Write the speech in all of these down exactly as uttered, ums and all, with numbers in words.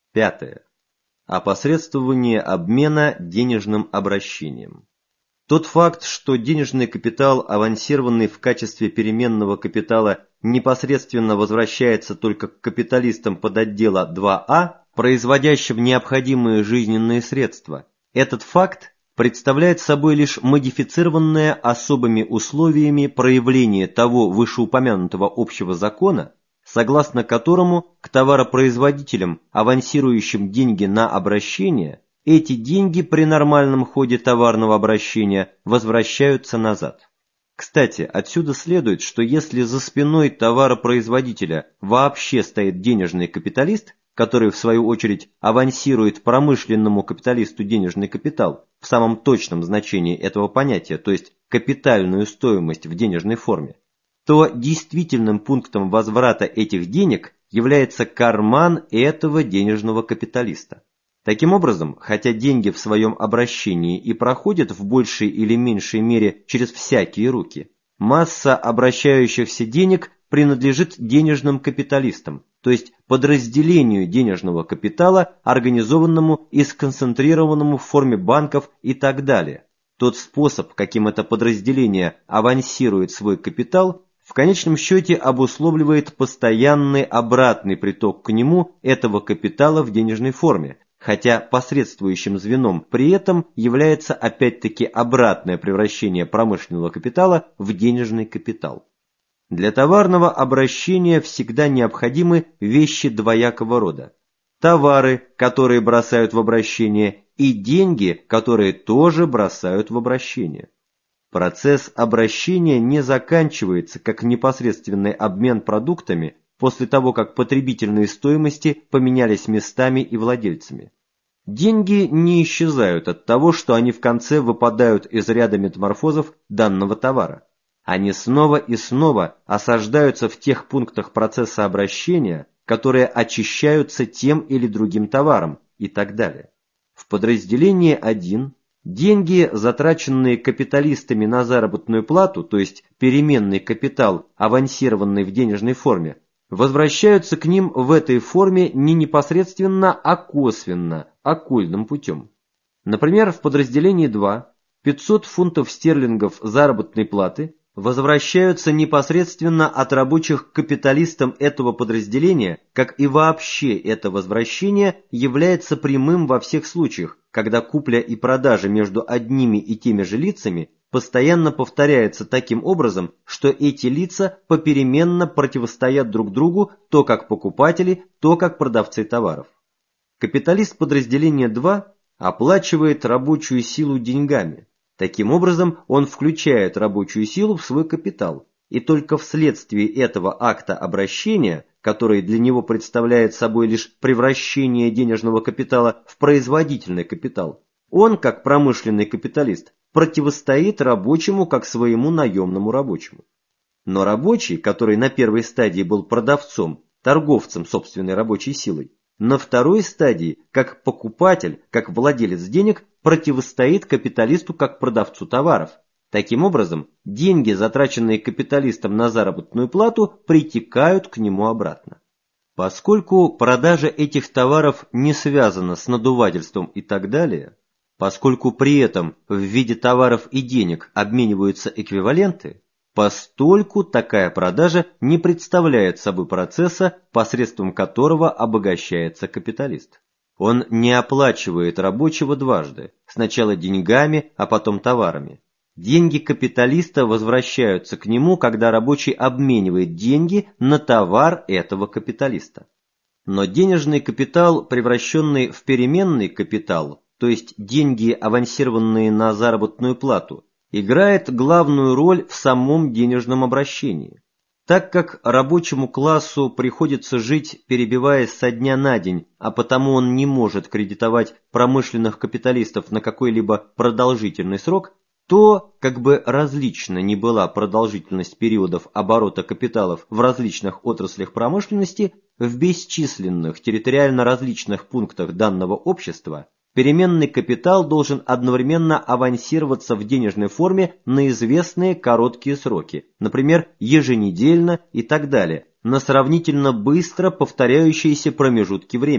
Пятое. Опосредствование обмена денежным обращением. Тот факт, что денежный капитал, авансированный в качестве переменного капитала, непосредственно возвращается только к капиталистам подотдела два А, производящим необходимые жизненные средства, этот факт представляет собой лишь модифицированное особыми условиями проявление того вышеупомянутого общего закона, согласно которому к товаропроизводителям, авансирующим деньги на обращение, эти деньги при нормальном ходе товарного обращения возвращаются назад. Кстати, отсюда следует, что если за спиной товаропроизводителя вообще стоит денежный капиталист, который в свою очередь авансирует промышленному капиталисту денежный капитал в самом точном значении этого понятия, то есть капитальную стоимость в денежной форме, то действительным пунктом возврата этих денег является карман этого денежного капиталиста. Таким образом, хотя деньги в своем обращении и проходят в большей или меньшей мере через всякие руки, масса обращающихся денег принадлежит денежным капиталистам, то есть подразделению денежного капитала, организованному и сконцентрированному в форме банков и так далее. Тот способ, каким это подразделение авансирует свой капитал, в конечном счете обусловливает постоянный обратный приток к нему этого капитала в денежной форме, хотя посредствующим звеном при этом является опять-таки обратное превращение промышленного капитала в денежный капитал. Для товарного обращения всегда необходимы вещи двоякого рода. Товары, которые бросают в обращение, и деньги, которые тоже бросают в обращение. Процесс обращения не заканчивается как непосредственный обмен продуктами после того, как потребительные стоимости поменялись местами и владельцами. Деньги не исчезают от того, что они в конце выпадают из ряда метаморфозов данного товара. Они снова и снова осаждаются в тех пунктах процесса обращения, которые очищаются тем или другим товаром и так далее. В подразделении один деньги, затраченные капиталистами на заработную плату, то есть переменный капитал, авансированный в денежной форме, возвращаются к ним в этой форме не непосредственно, а косвенно, оккультным путем. Например, в подразделении два пятьсот фунтов стерлингов заработной платы возвращаются непосредственно от рабочих к капиталистам этого подразделения, как и вообще это возвращение является прямым во всех случаях, когда купля и продажа между одними и теми же лицами постоянно повторяется таким образом, что эти лица попеременно противостоят друг другу то как покупатели, то как продавцы товаров. Капиталист подразделения два оплачивает рабочую силу деньгами. Таким образом, он включает рабочую силу в свой капитал, и только вследствие этого акта обращения, который для него представляет собой лишь превращение денежного капитала в производительный капитал, он, как промышленный капиталист, противостоит рабочему как своему наемному рабочему. Но рабочий, который на первой стадии был продавцом, торговцем собственной рабочей силой, на второй стадии, как покупатель, как владелец денег, противостоит капиталисту как продавцу товаров. Таким образом, деньги, затраченные капиталистом на заработную плату, притекают к нему обратно. Поскольку продажа этих товаров не связана с надувательством и так далее, поскольку при этом в виде товаров и денег обмениваются эквиваленты, постольку такая продажа не представляет собой процесса, посредством которого обогащается капиталист. Он не оплачивает рабочего дважды, сначала деньгами, а потом товарами. Деньги капиталиста возвращаются к нему, когда рабочий обменивает деньги на товар этого капиталиста. Но денежный капитал, превращенный в переменный капитал, то есть деньги, авансированные на заработную плату, играет главную роль в самом денежном обращении. Так как рабочему классу приходится жить, перебиваясь со дня на день, а потому он не может кредитовать промышленных капиталистов на какой-либо продолжительный срок, то, как бы различна ни была продолжительность периодов оборота капиталов в различных отраслях промышленности, в бесчисленных территориально различных пунктах данного общества, переменный капитал должен одновременно авансироваться в денежной форме на известные короткие сроки, например, еженедельно и так далее, на сравнительно быстро повторяющиеся промежутки времени.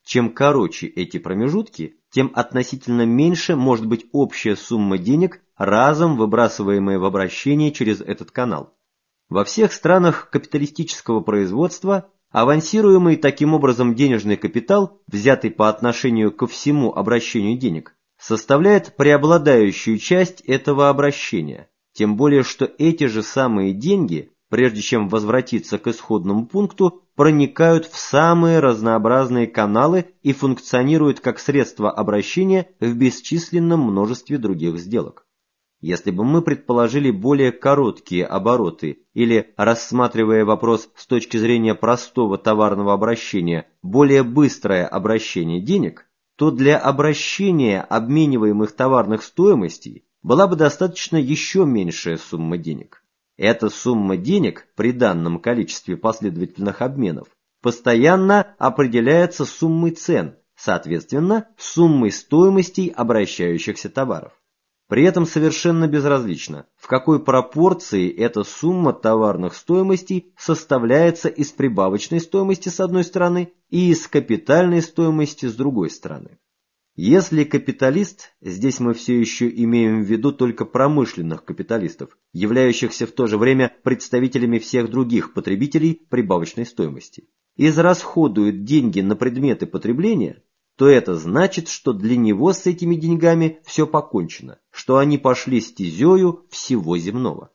Чем короче эти промежутки, тем относительно меньше может быть общая сумма денег, разом выбрасываемая в обращение через этот канал. Во всех странах капиталистического производства авансируемый таким образом денежный капитал, взятый по отношению ко всему обращению денег, составляет преобладающую часть этого обращения, тем более что эти же самые деньги, прежде чем возвратиться к исходному пункту, проникают в самые разнообразные каналы и функционируют как средство обращения в бесчисленном множестве других сделок. Если бы мы предположили более короткие обороты или, рассматривая вопрос с точки зрения простого товарного обращения, более быстрое обращение денег, то для обращения обмениваемых товарных стоимостей была бы достаточно еще меньшая сумма денег. Эта сумма денег при данном количестве последовательных обменов постоянно определяется суммой цен, соответственно, суммой стоимостей обращающихся товаров. При этом совершенно безразлично, в какой пропорции эта сумма товарных стоимостей составляется из прибавочной стоимости с одной стороны и из капитальной стоимости с другой стороны. Если капиталист, здесь мы все еще имеем в виду только промышленных капиталистов, являющихся в то же время представителями всех других потребителей прибавочной стоимости, израсходует деньги на предметы потребления, то это значит, что для него с этими деньгами все покончено, что они пошли стезею всего земного.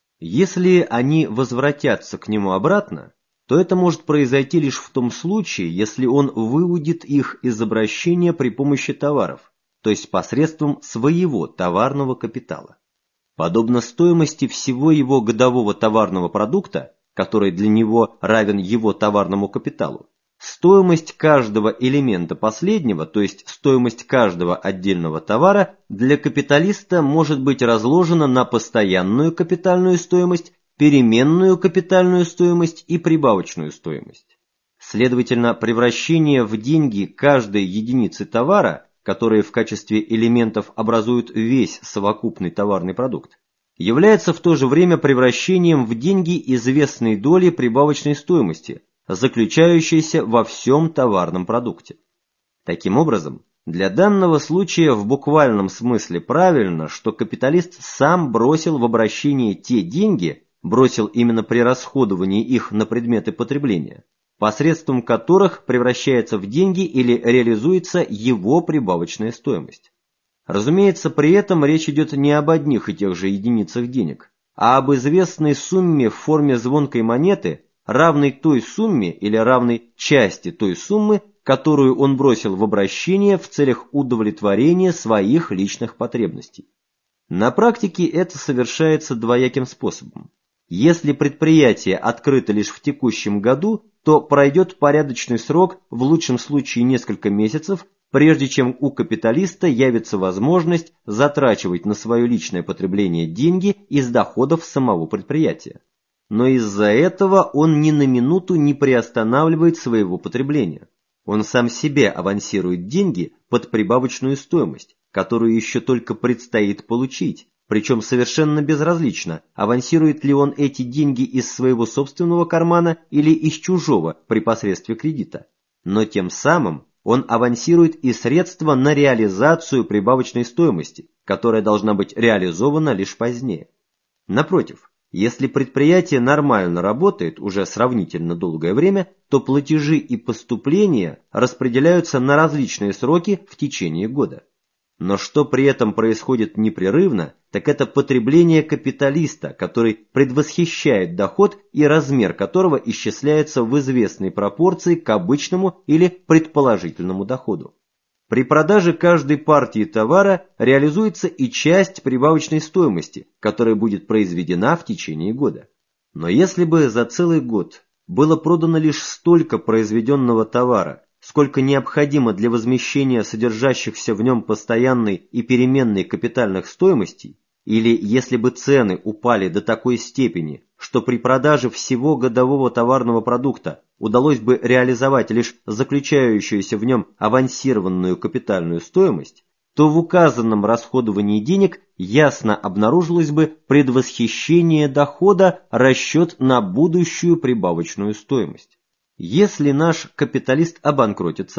Если они возвратятся к нему обратно, то это может произойти лишь в том случае, если он выудит их из обращения при помощи товаров, то есть посредством своего товарного капитала. Подобно стоимости всего его годового товарного продукта, который для него равен его товарному капиталу, стоимость каждого элемента последнего, то есть стоимость каждого отдельного товара, для капиталиста может быть разложена на постоянную капитальную стоимость, переменную капитальную стоимость и прибавочную стоимость. Следовательно, превращение в деньги каждой единицы товара, которые в качестве элементов образуют весь совокупный товарный продукт, является в то же время превращением в деньги известной доли прибавочной стоимости, заключающейся во всем товарном продукте. Таким образом, для данного случая в буквальном смысле правильно, что капиталист сам бросил в обращение те деньги, бросил именно при расходовании их на предметы потребления, посредством которых превращается в деньги или реализуется его прибавочная стоимость. Разумеется, при этом речь идет не об одних и тех же единицах денег, а об известной сумме в форме звонкой монеты, равной той сумме или равной части той суммы, которую он бросил в обращение в целях удовлетворения своих личных потребностей. На практике это совершается двояким способом. Если предприятие открыто лишь в текущем году, то пройдет порядочный срок, в лучшем случае несколько месяцев, прежде чем у капиталиста явится возможность затрачивать на свое личное потребление деньги из доходов самого предприятия. Но из-за этого он ни на минуту не приостанавливает своего потребления. Он сам себе авансирует деньги под прибавочную стоимость, которую еще только предстоит получить, причем совершенно безразлично, авансирует ли он эти деньги из своего собственного кармана или из чужого при посредстве кредита. Но тем самым он авансирует и средства на реализацию прибавочной стоимости, которая должна быть реализована лишь позднее. Напротив, если предприятие нормально работает уже сравнительно долгое время, то платежи и поступления распределяются на различные сроки в течение года. Но что при этом происходит непрерывно, так это потребление капиталиста, который предвосхищает доход и размер которого исчисляется в известной пропорции к обычному или предположительному доходу. При продаже каждой партии товара реализуется и часть прибавочной стоимости, которая будет произведена в течение года. Но если бы за целый год было продано лишь столько произведенного товара, сколько необходимо для возмещения содержащихся в нем постоянной и переменной капитальных стоимостей, или если бы цены упали до такой степени, что при продаже всего годового товарного продукта удалось бы реализовать лишь заключающуюся в нем авансированную капитальную стоимость, то в указанном расходовании денег ясно обнаружилось бы предвосхищение дохода, расчет на будущую прибавочную стоимость. Если наш капиталист обанкротится,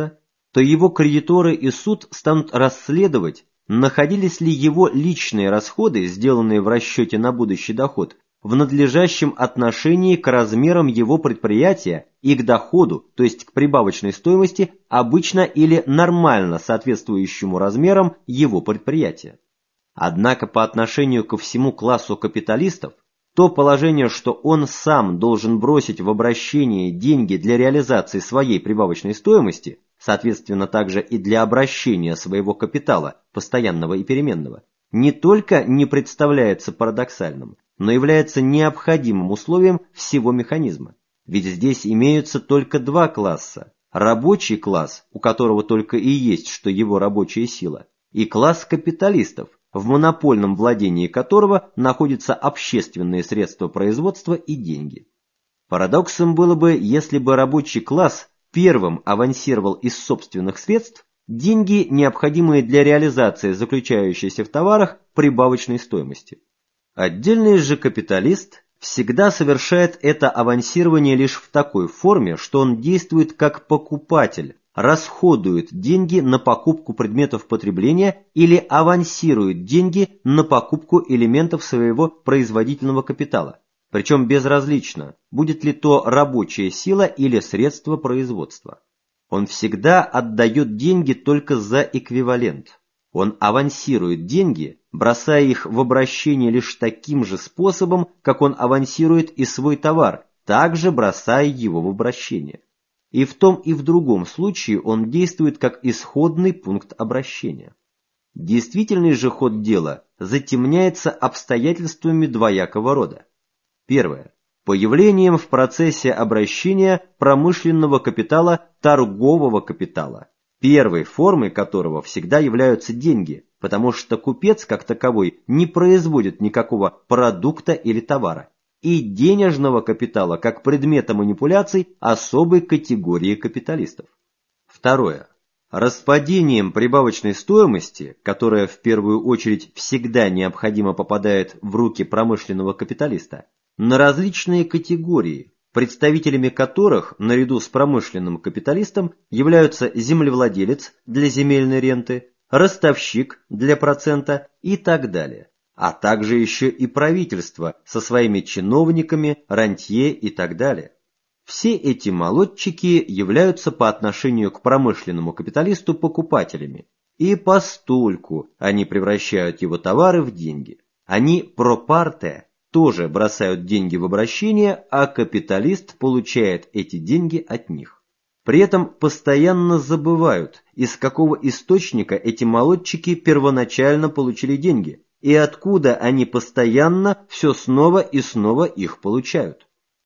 то его кредиторы и суд станут расследовать, находились ли его личные расходы, сделанные в расчете на будущий доход, в надлежащем отношении к размерам его предприятия и к доходу, то есть к прибавочной стоимости, обычно или нормально соответствующему размерам его предприятия. Однако по отношению ко всему классу капиталистов, то положение, что он сам должен бросить в обращение деньги для реализации своей прибавочной стоимости, соответственно также и для обращения своего капитала, постоянного и переменного, не только не представляется парадоксальным, но является необходимым условием всего механизма. Ведь здесь имеются только два класса: рабочий класс, у которого только и есть что его рабочая сила, и класс капиталистов, в монопольном владении которого находятся общественные средства производства и деньги. Парадоксом было бы, если бы рабочий класс первым авансировал из собственных средств деньги, необходимые для реализации заключающейся в товарах прибавочной стоимости. Отдельный же капиталист всегда совершает это авансирование лишь в такой форме, что он действует как покупатель, расходует деньги на покупку предметов потребления или авансирует деньги на покупку элементов своего производительного капитала. Причем безразлично, будет ли то рабочая сила или средство производства. Он всегда отдает деньги только за эквивалент. Он авансирует деньги, бросая их в обращение лишь таким же способом, как он авансирует и свой товар, также бросая его в обращение. И в том и в другом случае он действует как исходный пункт обращения. Действительный же ход дела затемняется обстоятельствами двоякого рода. Первое. Появлением в процессе обращения промышленного капитала торгового капитала, первой формой которого всегда являются деньги, потому что купец как таковой не производит никакого продукта или товара, и денежного капитала как предмета манипуляций особой категории капиталистов. Второе. Распадением прибавочной стоимости, которая в первую очередь всегда необходимо попадает в руки промышленного капиталиста, на различные категории, представителями которых, наряду с промышленным капиталистом, являются землевладелец для земельной ренты, ростовщик для процента и так далее, а также еще и правительство со своими чиновниками, рантье и так далее. Все эти молодчики являются по отношению к промышленному капиталисту покупателями, и постольку они превращают его товары в деньги. Они про парте тоже бросают деньги в обращение, а капиталист получает эти деньги от них. При этом постоянно забывают, из какого источника эти молодчики первоначально получили деньги, и откуда они постоянно все снова и снова их получают.